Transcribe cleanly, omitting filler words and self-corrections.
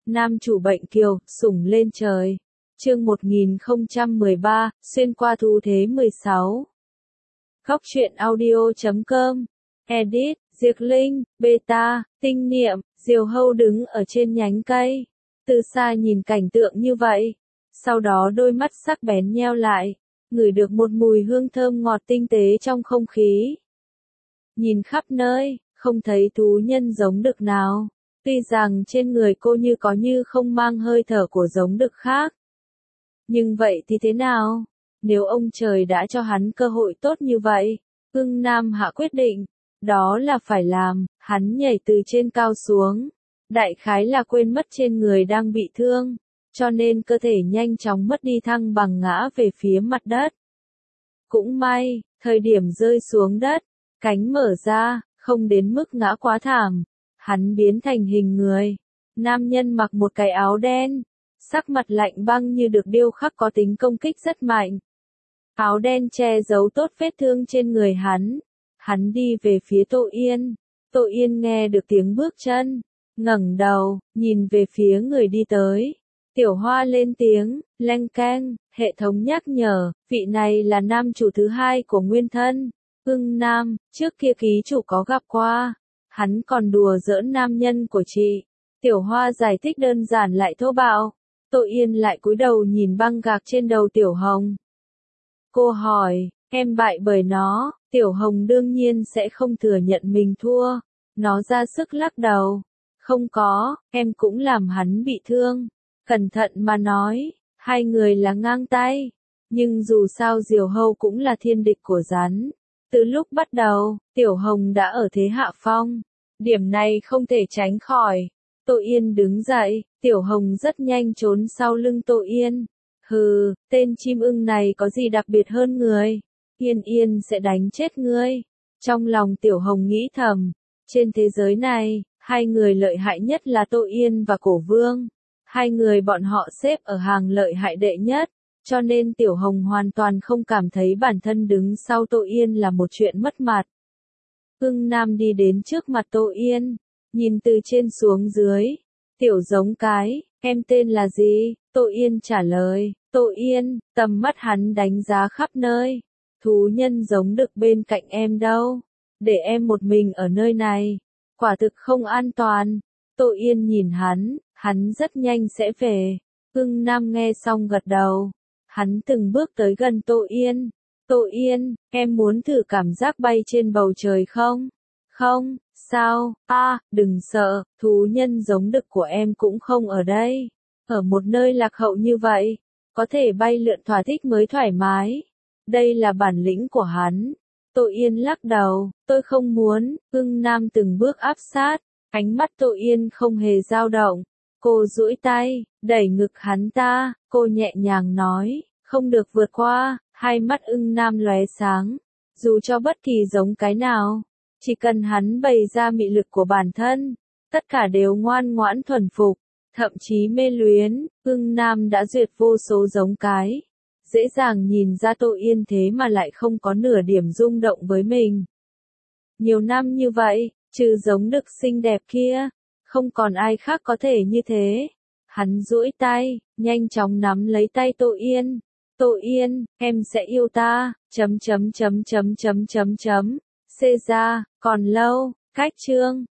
Nam chủ bệnh kiều, sủng lên trời. Chương 1013, xuyên qua thu thế 16. Góc truyện audio.com. Edit, Diệc Linh, Beta, Tinh Niệm, Diều Hâu đứng ở trên nhánh cây. Từ xa nhìn cảnh tượng như vậy. Sau đó đôi mắt sắc bén nheo lại. Ngửi được một mùi hương thơm ngọt tinh tế trong không khí. Nhìn khắp nơi, không thấy thú nhân giống đực nào. Tuy rằng trên người cô như không mang hơi thở của giống đực khác. Nhưng vậy thì thế nào? Nếu ông trời đã cho hắn cơ hội tốt như vậy, Ưng Nam hạ quyết định, đó là phải làm, hắn nhảy từ trên cao xuống. Đại khái là quên mất trên người đang bị thương, cho nên cơ thể nhanh chóng mất đi thăng bằng ngã về phía mặt đất. Cũng may, thời điểm rơi xuống đất, cánh mở ra, không đến mức ngã quá thảm. Hắn biến thành hình người. Nam nhân mặc một cái áo đen. Sắc mặt lạnh băng như được điêu khắc có tính công kích rất mạnh. Áo đen che giấu tốt vết thương trên người hắn. Hắn đi về phía Tô Yên. Tô Yên nghe được tiếng bước chân. Ngẩng đầu, nhìn về phía người đi tới. Tiểu Hoa lên tiếng, leng keng, hệ thống nhắc nhở, vị này là nam chủ thứ hai của nguyên thân. Ưng Nam, trước kia ký chủ có gặp qua. Hắn còn đùa giỡn nam nhân của chị. Tiểu Hoa giải thích đơn giản lại thô bạo. Tô Yên lại cúi đầu nhìn băng gạc trên đầu Tiểu Hồng. Cô hỏi, em bại bởi nó. Tiểu Hồng đương nhiên sẽ không thừa nhận mình thua. Nó ra sức lắc đầu. Không có, em cũng làm hắn bị thương. Cẩn thận mà nói, hai người là ngang tay. Nhưng dù sao Diều Hâu cũng là thiên địch của rắn. Từ lúc bắt đầu, Tiểu Hồng đã ở thế hạ phong. Điểm này không thể tránh khỏi. Tô Yên đứng dậy, Tiểu Hồng rất nhanh trốn sau lưng Tô Yên. Hừ, tên chim ưng này có gì đặc biệt hơn người? Yên Yên sẽ đánh chết ngươi. Trong lòng Tiểu Hồng nghĩ thầm, trên thế giới này, hai người lợi hại nhất là Tô Yên và Cổ Vương. Hai người bọn họ xếp ở hàng lợi hại đệ nhất, cho nên Tiểu Hồng hoàn toàn không cảm thấy bản thân đứng sau Tô Yên là một chuyện mất mặt. Ưng Nam đi đến trước mặt Tô Yên, nhìn từ trên xuống dưới. Tiểu giống cái, em tên là gì? Tô Yên trả lời. Tô Yên, tầm mắt hắn đánh giá khắp nơi. Thú nhân giống đực bên cạnh em đâu? Để em một mình ở nơi này. Quả thực không an toàn. Tô Yên nhìn hắn rất nhanh sẽ về. Ưng Nam nghe xong gật đầu. Hắn từng bước tới gần Tô Yên. Tô Yên, em muốn thử cảm giác bay trên bầu trời không? Không, sao? Đừng sợ, thú nhân giống đực của em cũng không ở đây. Ở một nơi lạc hậu như vậy, có thể bay lượn thỏa thích mới thoải mái. Đây là bản lĩnh của hắn. Tô Yên lắc đầu, tôi không muốn. Ưng Nam từng bước áp sát, ánh mắt Tô Yên không hề dao động. Cô duỗi tay, đẩy ngực hắn ta, cô nhẹ nhàng nói, không được vượt qua. Hai mắt Ưng Nam lóe sáng, dù cho bất kỳ giống cái nào, chỉ cần hắn bày ra mị lực của bản thân, tất cả đều ngoan ngoãn thuần phục, thậm chí mê luyến. Ưng Nam đã duyệt vô số giống cái, dễ dàng nhìn ra Tô Yên thế mà lại không có nửa điểm rung động với mình. Nhiều năm như vậy, trừ giống đực xinh đẹp kia, không còn ai khác có thể như thế. Hắn duỗi tay, nhanh chóng nắm lấy tay Tô Yên. Tô Yên, em sẽ yêu ta, Caesar, còn lâu, cách chương